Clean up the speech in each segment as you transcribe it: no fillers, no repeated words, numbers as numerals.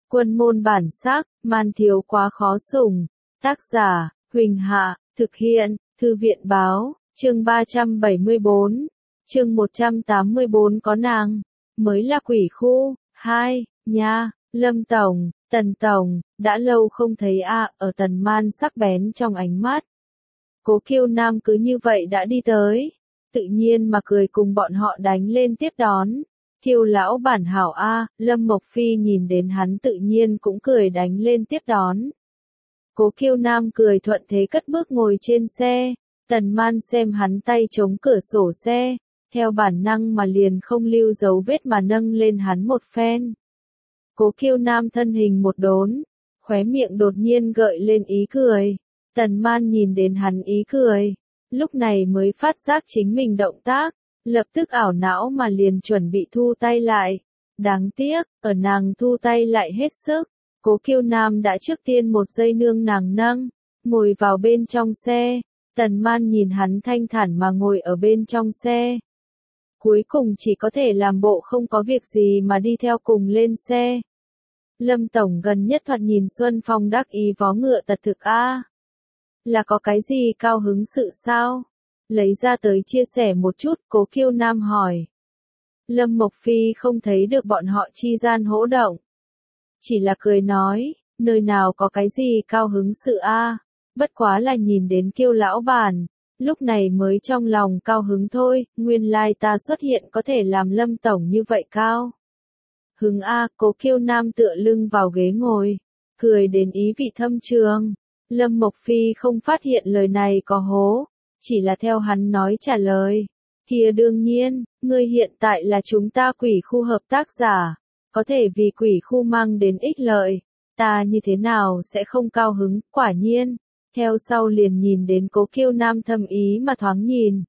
Quân môn bản sắc, man thiếu quá khó sủng. Tác giả, Huỳnh Hạ, thực hiện, Thư viện báo, chương 374, chương 184 có nàng, mới là quỷ khu, 2, nha, Lâm Tổng, Tần Tổng, đã lâu không thấy ở Tần Man sắc bén trong ánh mắt. Cố Kiêu Nam cứ như vậy đã đi tới, tự nhiên mà cười cùng bọn họ đánh lên tiếp đón. Kiêu lão bản hảo Lâm Mộc Phi nhìn đến hắn tự nhiên cũng cười đánh lên tiếp đón. Cố Kiêu Nam cười thuận thế cất bước ngồi trên xe, Tần Man xem hắn tay chống cửa sổ xe, theo bản năng mà liền không lưu dấu vết mà nâng lên hắn một phen. Cố Kiêu Nam thân hình một đốn, khóe miệng đột nhiên gợi lên ý cười. Tần Man nhìn đến hắn ý cười, lúc này mới phát giác chính mình động tác, lập tức ảo não mà liền chuẩn bị thu tay lại. Đáng tiếc, ở nàng thu tay lại hết sức, Cố Kiêu Nam đã trước tiên một giây nương nàng nâng, ngồi vào bên trong xe. Tần Man nhìn hắn thanh thản mà ngồi ở bên trong xe. Cuối cùng chỉ có thể làm bộ không có việc gì mà đi theo cùng lên xe. Lâm Tổng gần nhất thoạt nhìn Xuân Phong đắc ý vó ngựa tật thực Là có cái gì cao hứng sự sao? Lấy ra tới chia sẻ một chút, Cố Kiêu Nam hỏi. Lâm Mộc Phi không thấy được bọn họ chi gian hỗ động. Chỉ là cười nói, nơi nào có cái gì cao hứng sự bất quá là nhìn đến Kiêu lão bản, lúc này mới trong lòng cao hứng thôi, nguyên lai ta xuất hiện có thể làm Lâm Tổng như vậy cao. Hứng Cố Kiêu Nam tựa lưng vào ghế ngồi, cười đến ý vị thâm trường. Lâm Mộc Phi không phát hiện lời này có hố, chỉ là theo hắn nói trả lời. Kia đương nhiên, ngươi hiện tại là chúng ta quỷ khu hợp tác giả, có thể vì quỷ khu mang đến ích lợi, ta như thế nào sẽ không cao hứng, quả nhiên. Theo sau liền nhìn đến Cố Kiêu Nam thâm ý mà thoáng nhìn.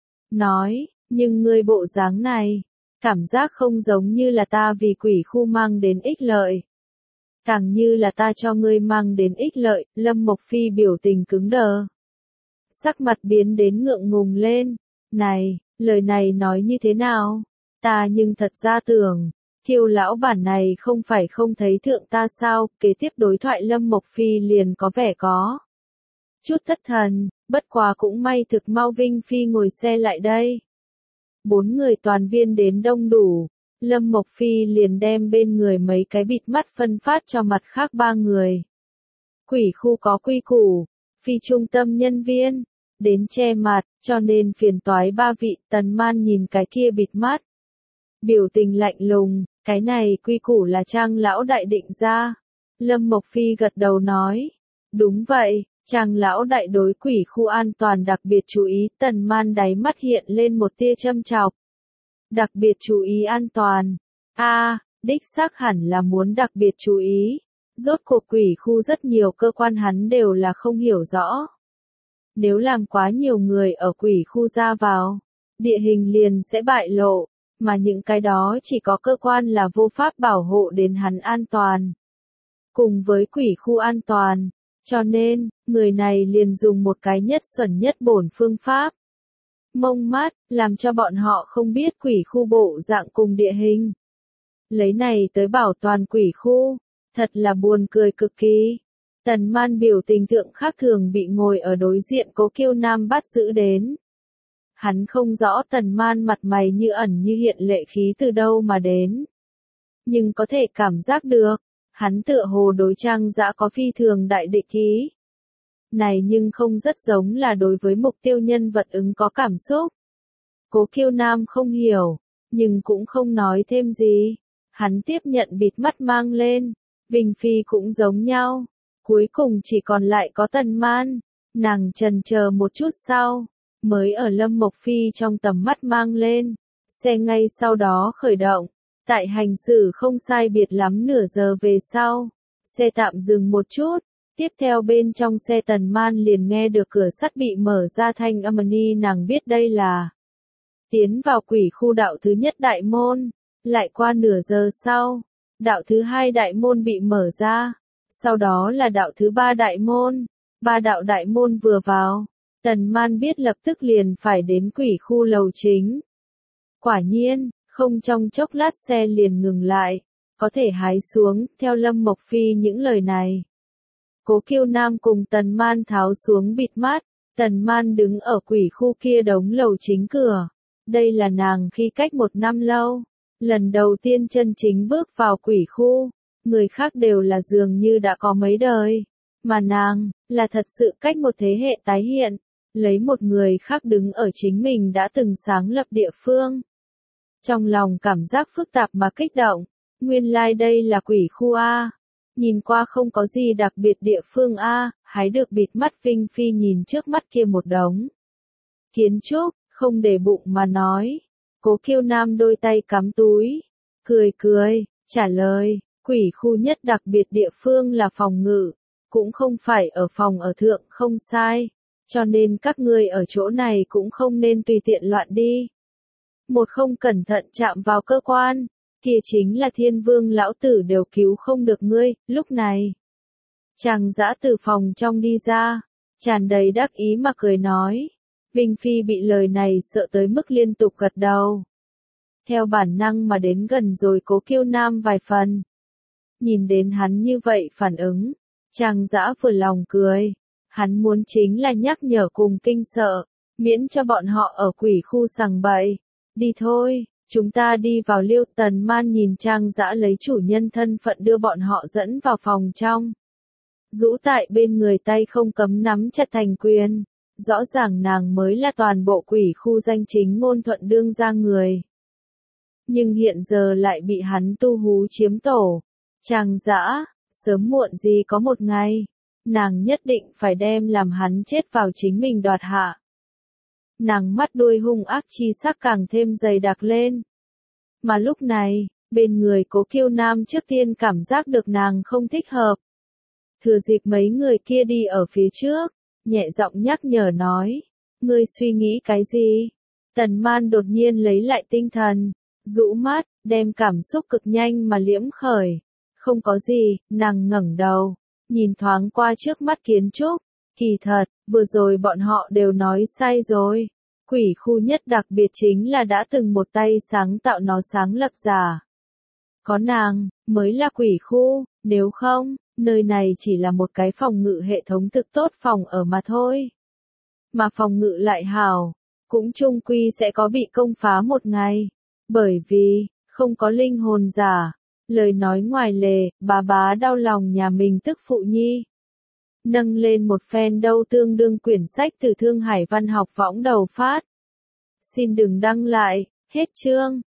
Nói, nhưng ngươi bộ dáng này, cảm giác không giống như là ta vì quỷ khu mang đến ích lợi. Càng như là ta cho ngươi mang đến ích lợi, Lâm Mộc Phi biểu tình cứng đờ. Sắc mặt biến đến ngượng ngùng lên, này, lời này nói như thế nào? Ta nhưng thật ra tưởng, Kiêu lão bản này không phải không thấy thượng ta sao? Kế tiếp đối thoại Lâm Mộc Phi liền có vẻ có chút thất thần, bất quá cũng may thực mau Vinh Phi ngồi xe lại đây. 4 người toàn viên đến đông đủ, Lâm Mộc Phi liền đem bên người mấy cái bịt mắt phân phát cho mặt khác 3 người. Quỷ khu có quy củ, phi trung tâm nhân viên, đến che mặt, cho nên phiền toái 3 vị. Tần Man nhìn cái kia bịt mắt, biểu tình lạnh lùng, cái này quy củ là Trang lão đại định ra. Lâm Mộc Phi gật đầu nói, đúng vậy. Trang lão đại đối quỷ khu an toàn đặc biệt chú ý. Tần Man đáy mắt hiện lên một tia châm chọc. Đặc biệt chú ý an toàn. Đích xác hẳn là muốn đặc biệt chú ý. Rốt cuộc quỷ khu rất nhiều cơ quan hắn đều là không hiểu rõ. Nếu làm quá nhiều người ở quỷ khu ra vào, địa hình liền sẽ bại lộ, mà những cái đó chỉ có cơ quan là vô pháp bảo hộ đến hắn an toàn. Cùng với quỷ khu an toàn. Cho nên, người này liền dùng một cái nhất xuẩn nhất bổn phương pháp. Mông mắt, làm cho bọn họ không biết quỷ khu bộ dạng cùng địa hình. Lấy này tới bảo toàn quỷ khu, thật là buồn cười cực kỳ. Tần Man biểu tình thượng khác thường bị ngồi ở đối diện Cố Kiêu Nam bắt giữ đến. Hắn không rõ Tần Man mặt mày như ẩn như hiện lệ khí từ đâu mà đến. Nhưng có thể cảm giác được. Hắn tựa hồ đối Trang Dã có phi thường đại địch ý. Này nhưng không rất giống là đối với mục tiêu nhân vật ứng có cảm xúc. Cố Kiêu Nam không hiểu, nhưng cũng không nói thêm gì. Hắn tiếp nhận bịt mắt mang lên, Vinh Phi cũng giống nhau. Cuối cùng chỉ còn lại có Tần Man, nàng chần chờ một chút sau, mới ở Lâm Mộc Phi trong tầm mắt mang lên. Xe ngay sau đó khởi động. Tại hành xử không sai biệt lắm nửa giờ về sau, xe tạm dừng một chút, tiếp theo bên trong xe Tần Man liền nghe được cửa sắt bị mở ra thanh âm nàng biết đây là tiến vào quỷ khu đạo thứ nhất đại môn, lại qua nửa giờ sau, đạo thứ 2 đại môn bị mở ra, sau đó là đạo thứ 3 đại môn, 3 đạo đại môn vừa vào, Tần Man biết lập tức liền phải đến quỷ khu lầu chính. Quả nhiên, không trong chốc lát xe liền ngừng lại, có thể hái xuống, theo Lâm Mộc Phi những lời này. Cố Kiêu Nam cùng Tần Man tháo xuống bịt mắt, Tần Man đứng ở quỷ khu kia đống lầu chính cửa. Đây là nàng khi cách 1 năm lâu, lần đầu tiên chân chính bước vào quỷ khu, người khác đều là dường như đã có mấy đời, mà nàng, là thật sự cách một thế hệ tái hiện, lấy một người khác đứng ở chính mình đã từng sáng lập địa phương. Trong lòng cảm giác phức tạp mà kích động, nguyên lai đây là quỷ khu A. Nhìn qua không có gì đặc biệt địa phương A, hái được bịt mắt Vinh Phi nhìn trước mắt kia một đống kiến trúc, không để bụng mà nói. Cố Kiêu Nam đôi tay cắm túi, cười, trả lời, quỷ khu nhất đặc biệt địa phương là phòng ngự, cũng không phải ở phòng ở thượng không sai, cho nên các ngươi ở chỗ này cũng không nên tùy tiện loạn đi. Một không cẩn thận chạm vào cơ quan, kia chính là Thiên Vương lão tử đều cứu không được ngươi. Lúc này, Trang Dã từ phòng trong đi ra, tràn đầy đắc ý mà cười nói. Vinh Phi bị lời này sợ tới mức liên tục gật đầu. Theo bản năng mà đến gần rồi Cố Kiêu Nam vài phần. Nhìn đến hắn như vậy phản ứng, Trang Dã vừa lòng cười. Hắn muốn chính là nhắc nhở cùng kinh sợ, miễn cho bọn họ ở quỷ khu sằng bậy. Đi thôi, chúng ta đi vào Liêu. Tần Man nhìn Trang Dã lấy chủ nhân thân phận đưa bọn họ dẫn vào phòng trong. Rũ tại bên người tay không cấm nắm chặt thành quyền. Rõ ràng nàng mới là toàn bộ quỷ khu danh chính ngôn thuận đương ra người. Nhưng hiện giờ lại bị hắn tu hú chiếm tổ. Trang Dã, sớm muộn gì có một ngày, nàng nhất định phải đem làm hắn chết vào chính mình đoạt hạ. Nàng mắt đuôi hung ác chi sắc càng thêm dày đặc lên. Mà lúc này, bên người Cố Kiêu Nam trước tiên cảm giác được nàng không thích hợp. Thừa dịp mấy người kia đi ở phía trước, nhẹ giọng nhắc nhở nói, ngươi suy nghĩ cái gì? Tần Man đột nhiên lấy lại tinh thần, rũ mắt, đem cảm xúc cực nhanh mà liễm khởi. Không có gì, nàng ngẩng đầu, nhìn thoáng qua trước mắt kiến trúc. Kỳ thật, vừa rồi bọn họ đều nói sai rồi. Quỷ khu nhất đặc biệt chính là đã từng một tay sáng tạo nó sáng lập giả. Có nàng, mới là quỷ khu, nếu không, nơi này chỉ là một cái phòng ngự hệ thống thực tốt phòng ở mà thôi. Mà phòng ngự lại hảo, cũng chung quy sẽ có bị công phá một ngày. Bởi vì, không có linh hồn giả. Lời nói ngoài lề, bá đau lòng nhà mình tức phụ nhi. Nâng lên một phen đâu tương đương quyển sách từ Thương Hải Văn học võng đầu phát. Xin đừng đăng lại, hết chương.